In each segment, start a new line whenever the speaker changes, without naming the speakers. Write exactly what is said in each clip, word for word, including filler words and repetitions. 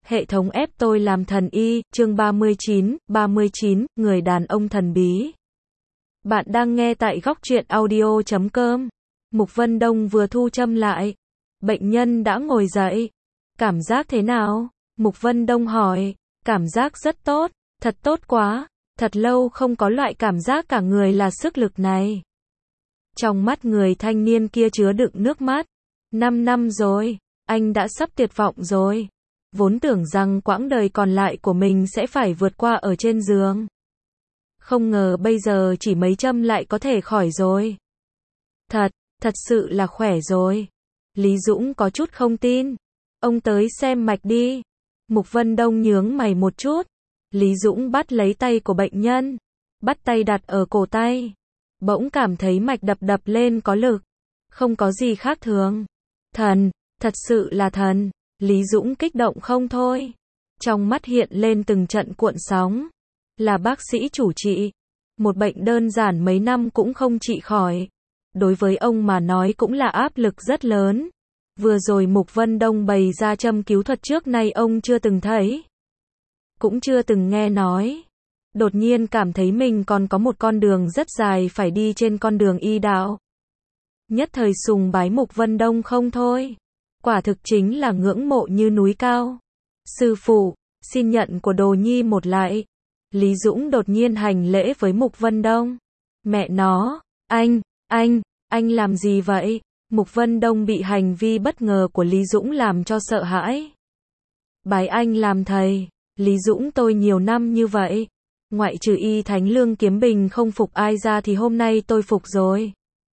Hệ thống ép tôi làm thần y, chương ba mươi chín, ba mươi chín, người đàn ông thần bí. Bạn đang nghe tại góc truyện audio chấm com. Mục Vân Đông vừa thu châm lại. Bệnh nhân đã ngồi dậy. Cảm giác thế nào? Mục Vân Đông hỏi. Cảm giác rất tốt, thật tốt quá. Thật lâu không có loại cảm giác cả người là sức lực này. Trong mắt người thanh niên kia chứa đựng nước mắt. Năm năm rồi, anh đã sắp tuyệt vọng rồi. Vốn tưởng rằng quãng đời còn lại của mình sẽ phải vượt qua ở trên giường. Không ngờ bây giờ chỉ mấy châm lại có thể khỏi rồi. Thật, thật sự là khỏe rồi. Lý Dũng có chút không tin. Ông tới xem mạch đi. Mục Vân Đông nhướng mày một chút. Lý Dũng bắt lấy tay của bệnh nhân. Bắt tay đặt ở cổ tay. Bỗng cảm thấy mạch đập đập lên có lực. Không có gì khác thường. Thần, thật sự là thần. Lý Dũng kích động không thôi. Trong mắt hiện lên từng trận cuộn sóng. Là bác sĩ chủ trị. Một bệnh đơn giản mấy năm cũng không trị khỏi. Đối với ông mà nói cũng là áp lực rất lớn. Vừa rồi Mục Vân Đông bày ra châm cứu thuật trước nay ông chưa từng thấy. Cũng chưa từng nghe nói. Đột nhiên cảm thấy mình còn có một con đường rất dài phải đi trên con đường y đạo. Nhất thời sùng bái Mục Vân Đông không thôi. Quả thực chính là ngưỡng mộ như núi cao. Sư phụ, xin nhận của đồ nhi một lại. Lý Dũng đột nhiên hành lễ với Mục Vân Đông. Mẹ nó, anh, anh, anh làm gì vậy? Mục Vân Đông bị hành vi bất ngờ của Lý Dũng làm cho sợ hãi. Bái anh làm thầy. Lý Dũng tôi nhiều năm như vậy. Ngoại trừ y Thánh Lương Kiếm Bình không phục ai ra thì hôm nay tôi phục rồi.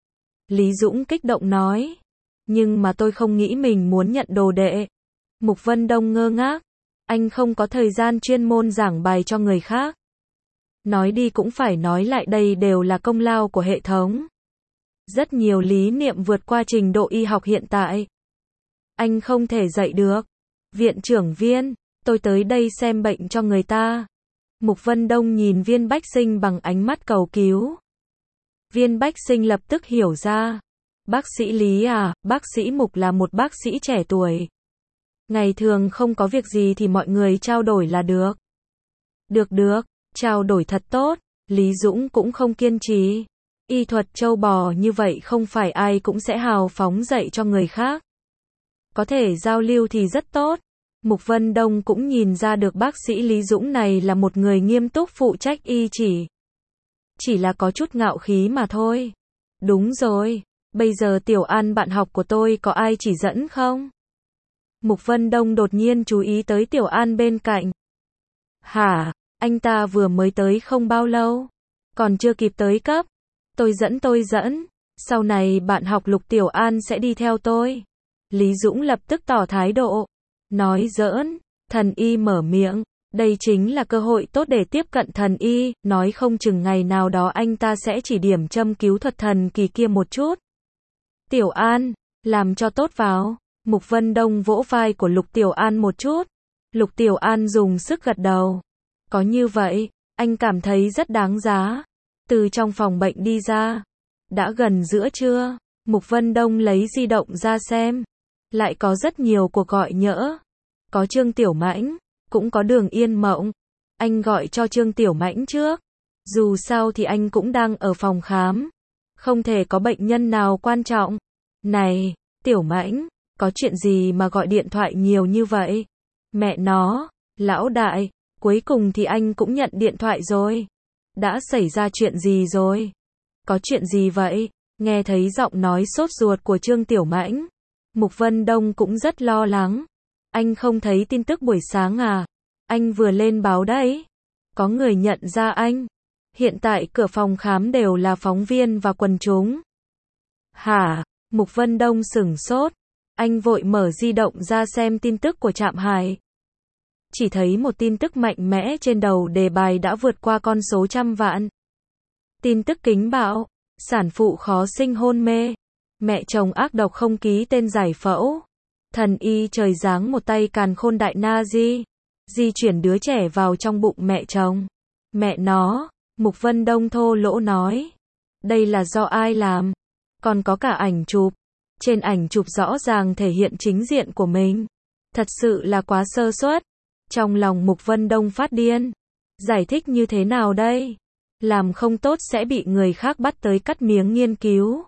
Lý Dũng kích động nói. Nhưng mà tôi không nghĩ mình muốn nhận đồ đệ. Mục Vân Đông ngơ ngác. Anh không có thời gian chuyên môn giảng bài cho người khác. Nói đi cũng phải nói lại, đây đều là công lao của hệ thống. Rất nhiều lý niệm vượt qua trình độ y học hiện tại. Anh không thể dạy được. Viện trưởng Viên, tôi tới đây xem bệnh cho người ta. Mục Vân Đông nhìn Viên Bách Sinh bằng ánh mắt cầu cứu. Viên Bách Sinh lập tức hiểu ra. Bác sĩ Lý à, bác sĩ Mục là một bác sĩ trẻ tuổi. Ngày thường không có việc gì thì mọi người trao đổi là được. Được được, trao đổi thật tốt. Lý Dũng cũng không kiên trì. Y thuật châu bò như vậy không phải ai cũng sẽ hào phóng dạy cho người khác. Có thể giao lưu thì rất tốt. Mục Vân Đông cũng nhìn ra được bác sĩ Lý Dũng này là một người nghiêm túc phụ trách y chỉ. Chỉ là có chút ngạo khí mà thôi. Đúng rồi, bây giờ Tiểu An bạn học của tôi có ai chỉ dẫn không? Mục Vân Đông đột nhiên chú ý tới Tiểu An bên cạnh. Hả, anh ta vừa mới tới không bao lâu. Còn chưa kịp tới cấp. Tôi dẫn tôi dẫn. Sau này bạn học Lục Tiểu An sẽ đi theo tôi. Lý Dũng lập tức tỏ thái độ. Nói giỡn, thần y mở miệng. Đây chính là cơ hội tốt để tiếp cận thần y. Nói không chừng ngày nào đó anh ta sẽ chỉ điểm châm cứu thuật thần kỳ kia một chút. Tiểu An, làm cho tốt vào. Mục Vân Đông vỗ vai của Lục Tiểu An một chút. Lục Tiểu An dùng sức gật đầu. Có như vậy, anh cảm thấy rất đáng giá. Từ trong phòng bệnh đi ra. Đã gần giữa trưa. Mục Vân Đông lấy di động ra xem. Lại có rất nhiều cuộc gọi nhỡ. Có Trương Tiểu Mãnh, cũng có Đường Yên Mộng. Anh gọi cho Trương Tiểu Mãnh trước. Dù sao thì anh cũng đang ở phòng khám. Không thể có bệnh nhân nào quan trọng. Này, Tiểu Mãnh, có chuyện gì mà gọi điện thoại nhiều như vậy? Mẹ nó, lão đại, cuối cùng thì anh cũng nhận điện thoại rồi. Đã xảy ra chuyện gì rồi? Có chuyện gì vậy? Nghe thấy giọng nói sốt ruột của Trương Tiểu Mãnh. Mục Vân Đông cũng rất lo lắng. Anh không thấy tin tức buổi sáng à? Anh vừa lên báo đấy. Có người nhận ra anh. Hiện tại cửa phòng khám đều là phóng viên và quần chúng. Hả? Mục Vân Đông sửng sốt. Anh vội mở di động ra xem tin tức của Trạm Hải. Chỉ thấy một tin tức mạnh mẽ trên đầu đề bài đã vượt qua con số trăm vạn. Tin tức kính bạo. Sản phụ khó sinh hôn mê. Mẹ chồng ác độc không ký tên giải phẫu. Thần y trời giáng một tay càn khôn đại na di. Di chuyển đứa trẻ vào trong bụng mẹ chồng. Mẹ nó, Mục Vân Đông thô lỗ nói. Đây là do ai làm? Còn có cả ảnh chụp. Trên ảnh chụp rõ ràng thể hiện chính diện của mình. Thật sự là quá sơ suất. Trong lòng Mục Vân Đông phát điên. Giải thích như thế nào đây? Làm không tốt sẽ bị người khác bắt tới cắt miếng nghiên cứu.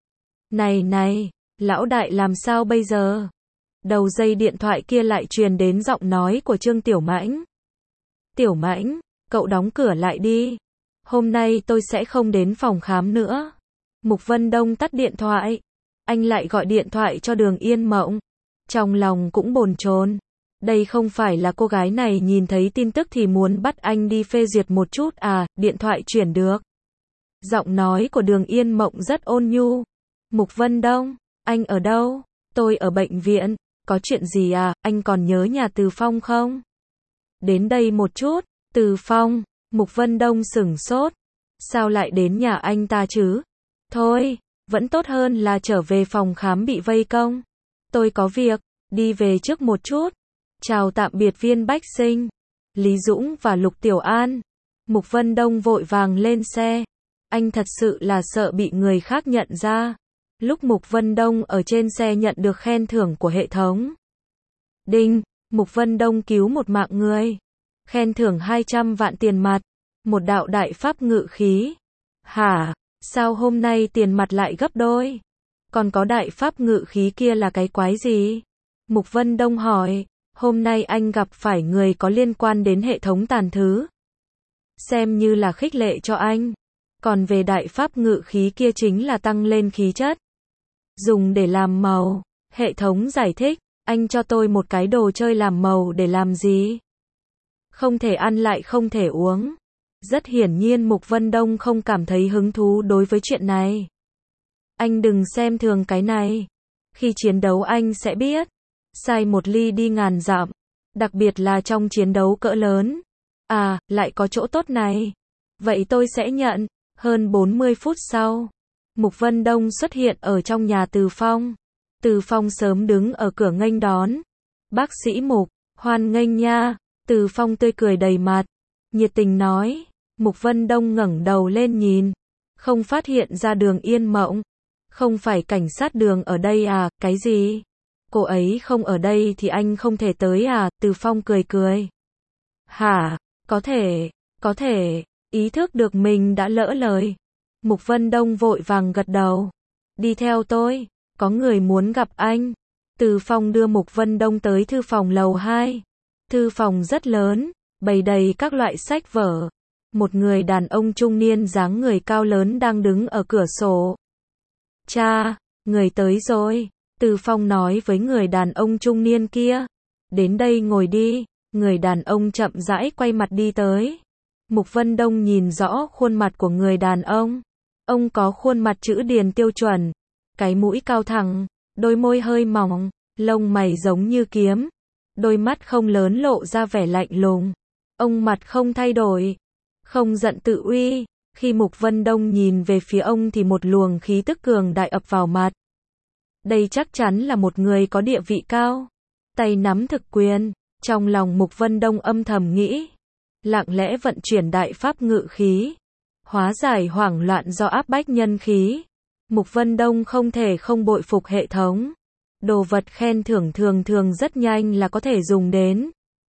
Này này, lão đại làm sao bây giờ? Đầu dây điện thoại kia lại truyền đến giọng nói của Trương Tiểu Mãnh. Tiểu Mãnh, cậu đóng cửa lại đi. Hôm nay tôi sẽ không đến phòng khám nữa. Mục Vân Đông tắt điện thoại. Anh lại gọi điện thoại cho Đường Yên Mộng. Trong lòng cũng bồn chồn. Đây không phải là cô gái này nhìn thấy tin tức thì muốn bắt anh đi phê duyệt một chút à, điện thoại chuyển được. Giọng nói của Đường Yên Mộng rất ôn nhu. Mục Vân Đông, anh ở đâu? Tôi ở bệnh viện. Có chuyện gì à, anh còn nhớ nhà Từ Phong không? Đến đây một chút. Từ Phong, Mục Vân Đông sửng sốt. Sao lại đến nhà anh ta chứ? Thôi, vẫn tốt hơn là trở về phòng khám bị vây công. Tôi có việc, đi về trước một chút. Chào tạm biệt Viên Bách Sinh, Lý Dũng và Lục Tiểu An. Mục Vân Đông vội vàng lên xe. Anh thật sự là sợ bị người khác nhận ra. Lúc Mục Vân Đông ở trên xe nhận được khen thưởng của hệ thống. Đinh, Mục Vân Đông cứu một mạng người. Khen thưởng hai trăm vạn tiền mặt. Một đạo đại pháp ngự khí. Hả? Sao hôm nay tiền mặt lại gấp đôi? Còn có đại pháp ngự khí kia là cái quái gì? Mục Vân Đông hỏi. Hôm nay anh gặp phải người có liên quan đến hệ thống tàn thứ. Xem như là khích lệ cho anh. Còn về đại pháp ngự khí kia chính là tăng lên khí chất. Dùng để làm màu. Hệ thống giải thích. Anh cho tôi một cái đồ chơi làm màu để làm gì? Không thể ăn lại không thể uống. Rất hiển nhiên Mục Vân Đông không cảm thấy hứng thú đối với chuyện này. Anh đừng xem thường cái này. Khi chiến đấu anh sẽ biết. Sai một ly đi ngàn dặm. Đặc biệt là trong chiến đấu cỡ lớn. À, lại có chỗ tốt này. Vậy tôi sẽ nhận. Hơn bốn mươi phút sau. Mục Vân Đông xuất hiện ở trong nhà Từ Phong. Từ Phong sớm đứng ở cửa nghênh đón. Bác sĩ Mục, hoan nghênh nha. Từ Phong tươi cười đầy mặt. Nhiệt tình nói. Mục Vân Đông ngẩng đầu lên nhìn. Không phát hiện ra Đường Yên Mộng. Không phải cảnh sát Đường ở đây à, cái gì? Cô ấy không ở đây thì anh không thể tới à, Từ Phong cười cười. Hả, có thể, có thể, ý thức được mình đã lỡ lời. Mục Vân Đông vội vàng gật đầu. Đi theo tôi, có người muốn gặp anh. Từ Phong đưa Mục Vân Đông tới thư phòng lầu hai. Thư phòng rất lớn, bày đầy các loại sách vở. Một người đàn ông trung niên dáng người cao lớn đang đứng ở cửa sổ. Cha, người tới rồi. Từ Phong nói với người đàn ông trung niên kia. Đến đây ngồi đi. Người đàn ông chậm rãi quay mặt đi tới. Mục Vân Đông nhìn rõ khuôn mặt của người đàn ông. Ông có khuôn mặt chữ điền tiêu chuẩn. Cái mũi cao thẳng, đôi môi hơi mỏng, lông mày giống như kiếm. Đôi mắt không lớn lộ ra vẻ lạnh lùng. Ông mặt không thay đổi. Không giận tự uy. Khi Mục Vân Đông nhìn về phía ông thì một luồng khí tức cường đại ập vào mặt. Đây chắc chắn là một người có địa vị cao. Tay nắm thực quyền. Trong lòng Mục Vân Đông âm thầm nghĩ. Lặng lẽ vận chuyển đại pháp ngự khí. Hóa giải hoảng loạn do áp bách nhân khí. Mục Vân Đông không thể không bội phục hệ thống. Đồ vật khen thưởng thường thường rất nhanh là có thể dùng đến.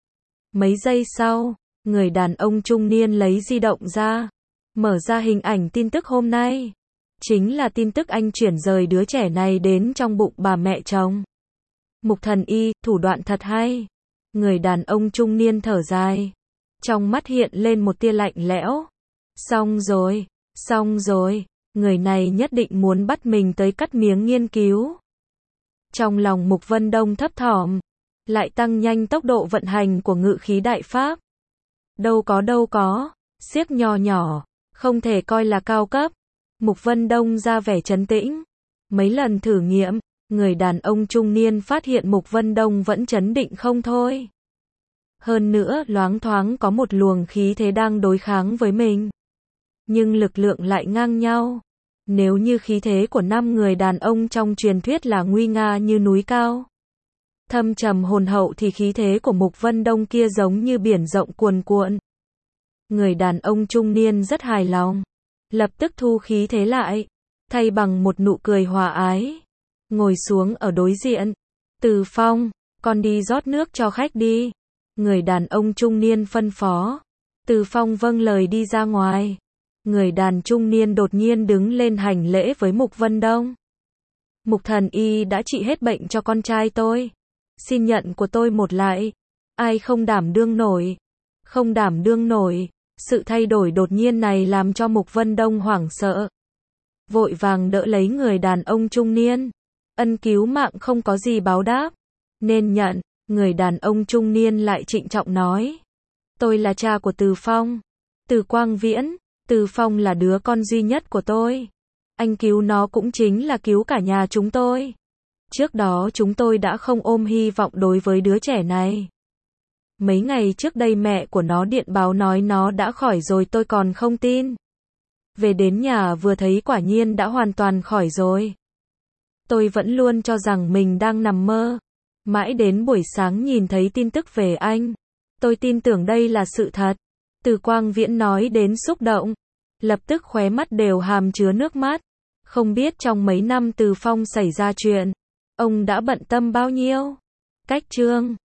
Mấy giây sau, người đàn ông trung niên lấy di động ra. Mở ra hình ảnh tin tức hôm nay. Chính là tin tức anh chuyển rời đứa trẻ này đến trong bụng bà mẹ chồng. Mục thần y, thủ đoạn thật hay. Người đàn ông trung niên thở dài. Trong mắt hiện lên một tia lạnh lẽo. Xong rồi, xong rồi, người này nhất định muốn bắt mình tới cắt miếng nghiên cứu. Trong lòng Mục Vân Đông thấp thỏm, lại tăng nhanh tốc độ vận hành của ngự khí đại pháp. Đâu có đâu có, xiếc nhỏ nhỏ, không thể coi là cao cấp. Mục Vân Đông ra vẻ trấn tĩnh. Mấy lần thử nghiệm, người đàn ông trung niên phát hiện Mục Vân Đông vẫn trấn định không thôi. Hơn nữa, loáng thoáng có một luồng khí thế đang đối kháng với mình. Nhưng lực lượng lại ngang nhau. Nếu như khí thế của năm người đàn ông trong truyền thuyết là nguy nga như núi cao, thâm trầm hồn hậu thì khí thế của Mục Vân Đông kia giống như biển rộng cuồn cuộn. Người đàn ông trung niên rất hài lòng. Lập tức thu khí thế lại. Thay bằng một nụ cười hòa ái. Ngồi xuống ở đối diện. Từ Phong, con đi rót nước cho khách đi. Người đàn ông trung niên phân phó. Từ Phong vâng lời đi ra ngoài. Người đàn trung niên đột nhiên đứng lên hành lễ với Mục Vân Đông. Mục thần y đã trị hết bệnh cho con trai tôi. Xin nhận của tôi một lại. Ai không đảm đương nổi. Không đảm đương nổi. Sự thay đổi đột nhiên này làm cho Mục Vân Đông hoảng sợ. Vội vàng đỡ lấy người đàn ông trung niên. Ân cứu mạng không có gì báo đáp. Nên nhận. Người đàn ông trung niên lại trịnh trọng nói. Tôi là cha của Từ Phong. Từ Quang Viễn. Từ Phong là đứa con duy nhất của tôi. Anh cứu nó cũng chính là cứu cả nhà chúng tôi. Trước đó chúng tôi đã không ôm hy vọng đối với đứa trẻ này. Mấy ngày trước đây mẹ của nó điện báo nói nó đã khỏi rồi, tôi còn không tin. Về đến nhà vừa thấy quả nhiên đã hoàn toàn khỏi rồi. Tôi vẫn luôn cho rằng mình đang nằm mơ. Mãi đến buổi sáng nhìn thấy tin tức về anh. Tôi tin tưởng đây là sự thật. Từ Quang Viễn nói đến xúc động. Lập tức khóe mắt đều hàm chứa nước mắt. Không biết trong mấy năm Từ Phong xảy ra chuyện, ông đã bận tâm bao nhiêu. Cách chương